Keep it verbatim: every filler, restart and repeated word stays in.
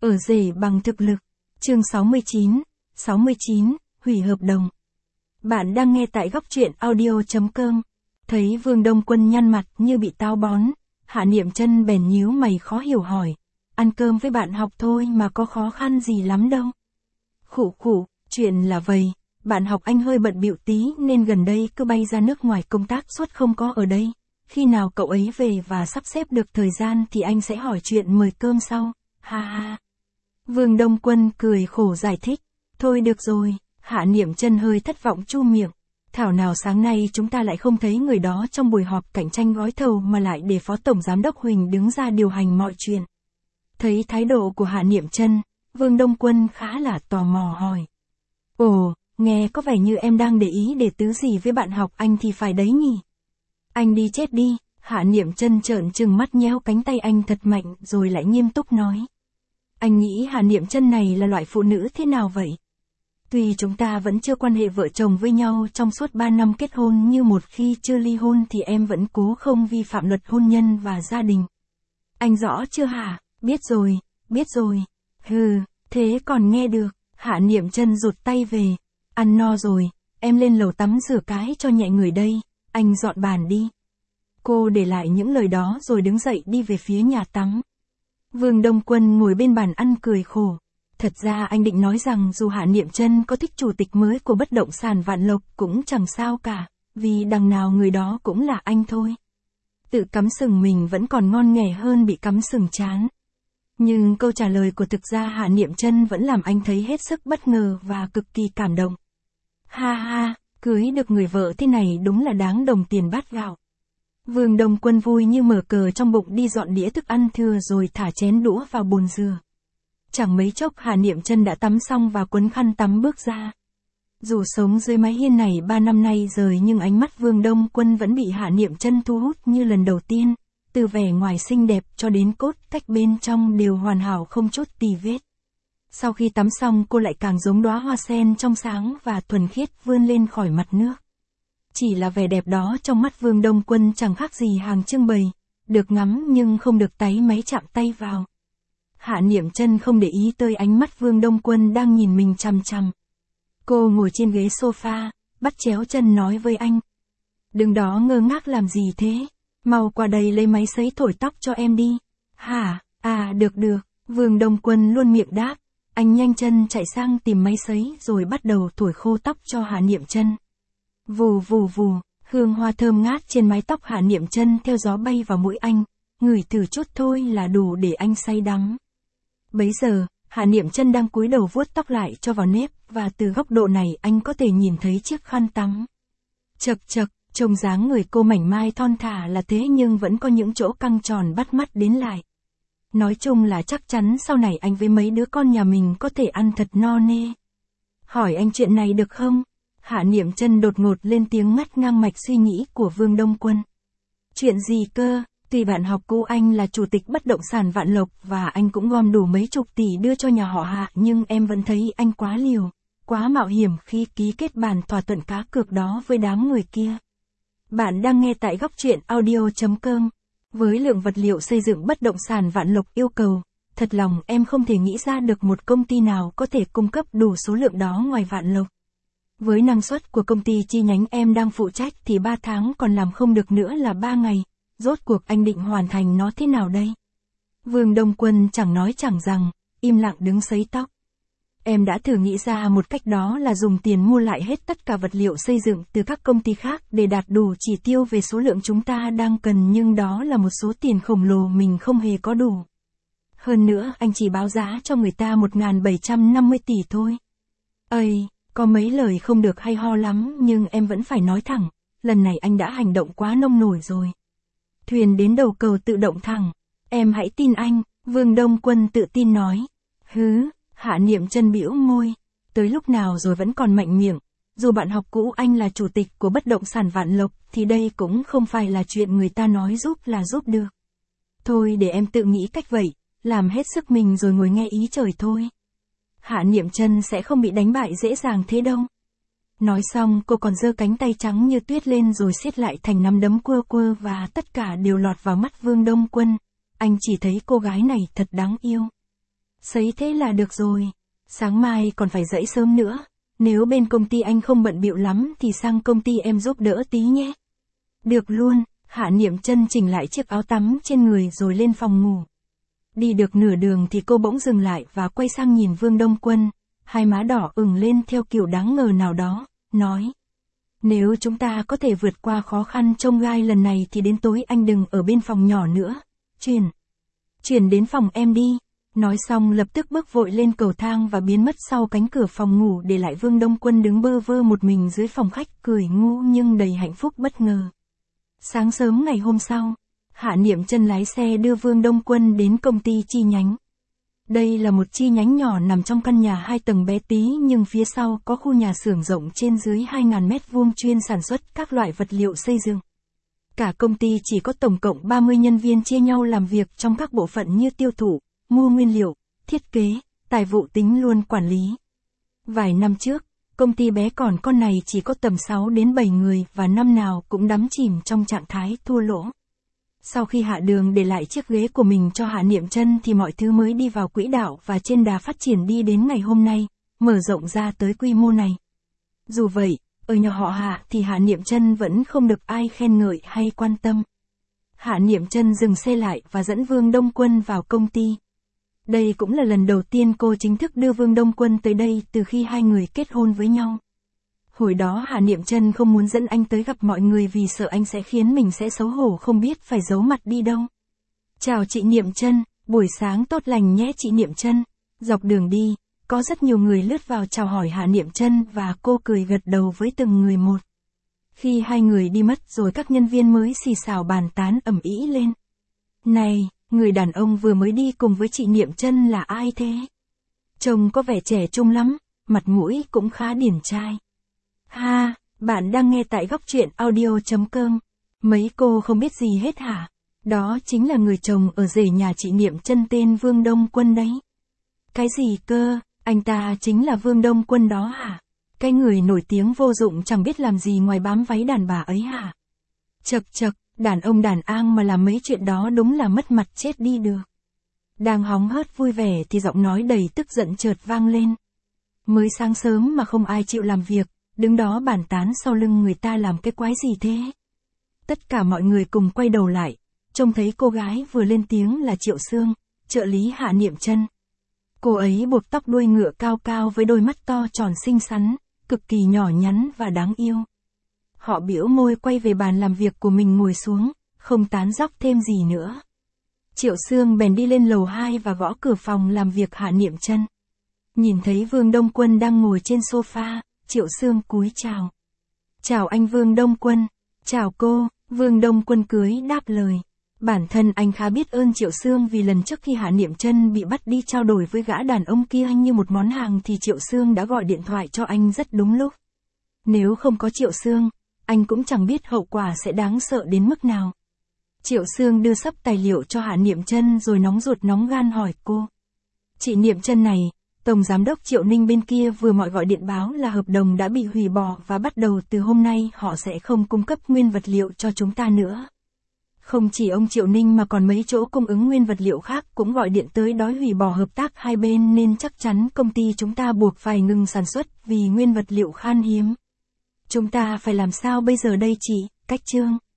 Ở rể bằng thực lực. Chương sáu mươi chín, sáu mươi chín, hủy hợp đồng. Bạn đang nghe tại góc truyện audio.com. Thấy Vương Đông Quân nhăn mặt như bị táo bón, Hạ Niệm Chân bèn nhíu mày khó hiểu hỏi. Ăn cơm với bạn học thôi mà có khó khăn gì lắm đâu. Khụ khụ, chuyện là vậy, bạn học anh hơi bận bịu tí nên gần đây cứ bay ra nước ngoài công tác suốt không có ở đây. Khi nào cậu ấy về và sắp xếp được thời gian thì anh sẽ hỏi chuyện mời cơm sau, ha ha. Vương Đông Quân cười khổ giải thích. Thôi được rồi, Hạ Niệm Chân hơi thất vọng chu miệng. Thảo nào sáng nay chúng ta lại không thấy người đó trong buổi họp cạnh tranh gói thầu mà lại để Phó Tổng Giám đốc Huỳnh đứng ra điều hành mọi chuyện. Thấy thái độ của Hạ Niệm Chân, Vương Đông Quân khá là tò mò hỏi. Ồ, nghe có vẻ như em đang để ý để tứ gì với bạn học anh thì phải đấy nhỉ? Anh đi chết đi, Hạ Niệm Chân trợn trừng mắt nhéo cánh tay anh thật mạnh rồi lại nghiêm túc nói. Anh nghĩ Hạ Niệm Chân này là loại phụ nữ thế nào vậy? Tuy chúng ta vẫn chưa quan hệ vợ chồng với nhau trong suốt ba năm kết hôn nhưng một khi chưa ly hôn thì em vẫn cố không vi phạm luật hôn nhân và gia đình. Anh rõ chưa hả? Biết rồi, biết rồi. Hừ, thế còn nghe được. Hạ Niệm Chân rụt tay về. Ăn no rồi, em lên lầu tắm rửa cái cho nhẹ người đây, anh dọn bàn đi. Cô để lại những lời đó rồi đứng dậy đi về phía nhà tắm. Vương Đông Quân ngồi bên bàn ăn cười khổ. Thật ra anh định nói rằng dù Hạ Niệm Chân có thích chủ tịch mới của bất động sản Vạn Lộc cũng chẳng sao cả, vì đằng nào người đó cũng là anh thôi. Tự cắm sừng mình vẫn còn ngon nghẻ hơn bị cắm sừng chán. Nhưng câu trả lời của thực ra Hạ Niệm Chân vẫn làm anh thấy hết sức bất ngờ và cực kỳ cảm động. Ha ha, cưới được người vợ thế này đúng là đáng đồng tiền bát gạo. Vương Đông Quân vui như mở cờ trong bụng đi dọn đĩa thức ăn thừa rồi thả chén đũa vào bồn rửa. Chẳng mấy chốc Hạ Niệm Chân đã tắm xong và quấn khăn tắm bước ra. Dù sống dưới mái hiên này ba năm nay rồi nhưng ánh mắt Vương Đông Quân vẫn bị Hạ Niệm Chân thu hút như lần đầu tiên, từ vẻ ngoài xinh đẹp cho đến cốt cách bên trong đều hoàn hảo không chút tì vết. Sau khi tắm xong cô lại càng giống đóa hoa sen trong sáng và thuần khiết vươn lên khỏi mặt nước. Chỉ là vẻ đẹp đó trong mắt Vương Đông Quân chẳng khác gì hàng trưng bày, được ngắm nhưng không được táy máy chạm tay vào. Hạ Niệm Chân không để ý tới ánh mắt Vương Đông Quân đang nhìn mình chằm chằm. Cô ngồi trên ghế sofa, bắt chéo chân nói với anh. Đừng đó ngơ ngác làm gì thế, mau qua đây lấy máy sấy thổi tóc cho em đi. Hả, à được được, Vương Đông Quân luôn miệng đáp. Anh nhanh chân chạy sang tìm máy sấy rồi bắt đầu thổi khô tóc cho Hạ Niệm Chân. Vù vù vù, hương hoa thơm ngát trên mái tóc Hạ Niệm Chân theo gió bay vào mũi anh, ngửi thử chút thôi là đủ để anh say đắm. Bấy giờ, Hạ Niệm Chân đang cúi đầu vuốt tóc lại cho vào nếp và từ góc độ này anh có thể nhìn thấy chiếc khăn tắm. Chật chật, trông dáng người cô mảnh mai thon thả là thế nhưng vẫn có những chỗ căng tròn bắt mắt đến lại. Nói chung là chắc chắn sau này anh với mấy đứa con nhà mình có thể ăn thật no nê. Hỏi anh chuyện này được không? Hạ Niệm Chân đột ngột lên tiếng ngắt ngang mạch suy nghĩ của Vương Đông Quân. Chuyện gì cơ? Tuy bạn học cũ anh là chủ tịch bất động sản Vạn Lộc và anh cũng gom đủ mấy chục tỷ đưa cho nhà họ Hạ nhưng em vẫn thấy anh quá liều, quá mạo hiểm khi ký kết bản thỏa thuận cá cược đó với đám người kia. Bạn đang nghe tại góc truyện audio.com. Với lượng vật liệu xây dựng bất động sản Vạn Lộc yêu cầu, thật lòng em không thể nghĩ ra được một công ty nào có thể cung cấp đủ số lượng đó ngoài Vạn Lộc. Với năng suất của công ty chi nhánh em đang phụ trách thì ba tháng còn làm không được nữa là ba ngày. Rốt cuộc anh định hoàn thành nó thế nào đây? Vương Đông Quân chẳng nói chẳng rằng, im lặng đứng sấy tóc. Em đã thử nghĩ ra một cách đó là dùng tiền mua lại hết tất cả vật liệu xây dựng từ các công ty khác để đạt đủ chỉ tiêu về số lượng chúng ta đang cần nhưng đó là một số tiền khổng lồ mình không hề có đủ. Hơn nữa anh chỉ báo giá cho người ta một nghìn bảy trăm năm mươi tỷ thôi. Ây, có mấy lời không được hay ho lắm nhưng em vẫn phải nói thẳng, lần này anh đã hành động quá nông nổi rồi. Thuyền đến đầu cầu tự động thẳng. Em hãy tin anh, Vương Đông Quân tự tin nói. Hứ, Hạ Niệm Chân bĩu môi. Tới lúc nào rồi vẫn còn mạnh miệng. Dù bạn học cũ anh là chủ tịch của bất động sản Vạn Lộc thì đây cũng không phải là chuyện người ta nói giúp là giúp được. Thôi để em tự nghĩ cách vậy, làm hết sức mình rồi ngồi nghe ý trời thôi. Hạ Niệm Chân sẽ không bị đánh bại dễ dàng thế đâu. Nói xong cô còn giơ cánh tay trắng như tuyết lên rồi siết lại thành nắm đấm quơ quơ và tất cả đều lọt vào mắt Vương Đông Quân. Anh chỉ thấy cô gái này thật đáng yêu. Sấy thế là được rồi. Sáng mai còn phải dậy sớm nữa. Nếu bên công ty anh không bận bịu lắm thì sang công ty em giúp đỡ tí nhé. Được luôn, Hạ Niệm Chân chỉnh lại chiếc áo tắm trên người rồi lên phòng ngủ. Đi được nửa đường thì cô bỗng dừng lại và quay sang nhìn Vương Đông Quân, hai má đỏ ửng lên theo kiểu đáng ngờ nào đó, nói. Nếu chúng ta có thể vượt qua khó khăn chông gai lần này thì đến tối anh đừng ở bên phòng nhỏ nữa, chuyển. Chuyển đến phòng em đi. Nói xong lập tức bước vội lên cầu thang và biến mất sau cánh cửa phòng ngủ để lại Vương Đông Quân đứng bơ vơ một mình dưới phòng khách cười ngu nhưng đầy hạnh phúc bất ngờ. Sáng sớm ngày hôm sau, Hạ Niệm Chân lái xe đưa Vương Đông Quân đến công ty chi nhánh. Đây là một chi nhánh nhỏ nằm trong căn nhà hai tầng bé tí nhưng phía sau có khu nhà xưởng rộng trên dưới hai nghìn mét vuông chuyên sản xuất các loại vật liệu xây dựng. Cả công ty chỉ có tổng cộng ba mươi nhân viên chia nhau làm việc trong các bộ phận như tiêu thụ, mua nguyên liệu, thiết kế, tài vụ tính luôn quản lý. Vài năm trước, công ty bé còn con này chỉ có tầm sáu đến bảy người và năm nào cũng đắm chìm trong trạng thái thua lỗ. Sau khi Hạ Đường để lại chiếc ghế của mình cho Hạ Niệm Chân thì mọi thứ mới đi vào quỹ đạo và trên đà phát triển đi đến ngày hôm nay, mở rộng ra tới quy mô này. Dù vậy, ở nhà họ Hạ thì Hạ Niệm Chân vẫn không được ai khen ngợi hay quan tâm. Hạ Niệm Chân dừng xe lại và dẫn Vương Đông Quân vào công ty. Đây cũng là lần đầu tiên cô chính thức đưa Vương Đông Quân tới đây từ khi hai người kết hôn với nhau. Hồi đó Hạ Niệm Chân không muốn dẫn anh tới gặp mọi người vì sợ anh sẽ khiến mình sẽ xấu hổ không biết phải giấu mặt đi đâu. Chào chị Niệm Chân, buổi sáng tốt lành nhé chị Niệm Chân. Dọc đường đi, có rất nhiều người lướt vào chào hỏi Hạ Niệm Chân và cô cười gật đầu với từng người một. Khi hai người đi mất rồi các nhân viên mới xì xào bàn tán ầm ĩ lên. Này, người đàn ông vừa mới đi cùng với chị Niệm Chân là ai thế? Trông có vẻ trẻ trung lắm, mặt mũi cũng khá điển trai. Ha, bạn đang nghe tại góc truyện audio chấm com. Mấy cô không biết gì hết hả? Đó chính là người chồng ở rể nhà chị Niệm Chân tên Vương Đông Quân đấy. Cái gì cơ, anh ta chính là Vương Đông Quân đó hả? Cái người nổi tiếng vô dụng chẳng biết làm gì ngoài bám váy đàn bà ấy hả? Chậc chậc, đàn ông đàn ang mà làm mấy chuyện đó đúng là mất mặt chết đi được. Đang hóng hớt vui vẻ thì giọng nói đầy tức giận chợt vang lên. Mới sáng sớm mà không ai chịu làm việc, đứng đó bàn tán sau lưng người ta làm cái quái gì thế? Tất cả mọi người cùng quay đầu lại, trông thấy cô gái vừa lên tiếng là Triệu Sương, trợ lý Hạ Niệm Chân. Cô ấy buộc tóc đuôi ngựa cao cao với đôi mắt to tròn xinh xắn, cực kỳ nhỏ nhắn và đáng yêu. Họ bĩu môi quay về bàn làm việc của mình ngồi xuống, không tán dóc thêm gì nữa. Triệu Sương bèn đi lên lầu hai và gõ cửa phòng làm việc Hạ Niệm Chân. Nhìn thấy Vương Đông Quân đang ngồi trên sofa, Triệu Sương cúi chào. Chào anh Vương Đông Quân. Chào cô, Vương Đông Quân cưới đáp lời. Bản thân anh khá biết ơn Triệu Sương vì lần trước khi Hạ Niệm Chân bị bắt đi trao đổi với gã đàn ông kia như một món hàng thì Triệu Sương đã gọi điện thoại cho anh rất đúng lúc. Nếu không có Triệu Sương, anh cũng chẳng biết hậu quả sẽ đáng sợ đến mức nào. Triệu Sương đưa sắp tài liệu cho Hạ Niệm Chân rồi nóng ruột nóng gan hỏi cô. Chị Niệm Chân này, Tổng Giám đốc Triệu Ninh bên kia vừa mọi gọi điện báo là hợp đồng đã bị hủy bỏ và bắt đầu từ hôm nay họ sẽ không cung cấp nguyên vật liệu cho chúng ta nữa. Không chỉ ông Triệu Ninh mà còn mấy chỗ cung ứng nguyên vật liệu khác cũng gọi điện tới đòi hủy bỏ hợp tác hai bên nên chắc chắn công ty chúng ta buộc phải ngừng sản xuất vì nguyên vật liệu khan hiếm. Chúng ta phải làm sao bây giờ đây chị, Cách Trương?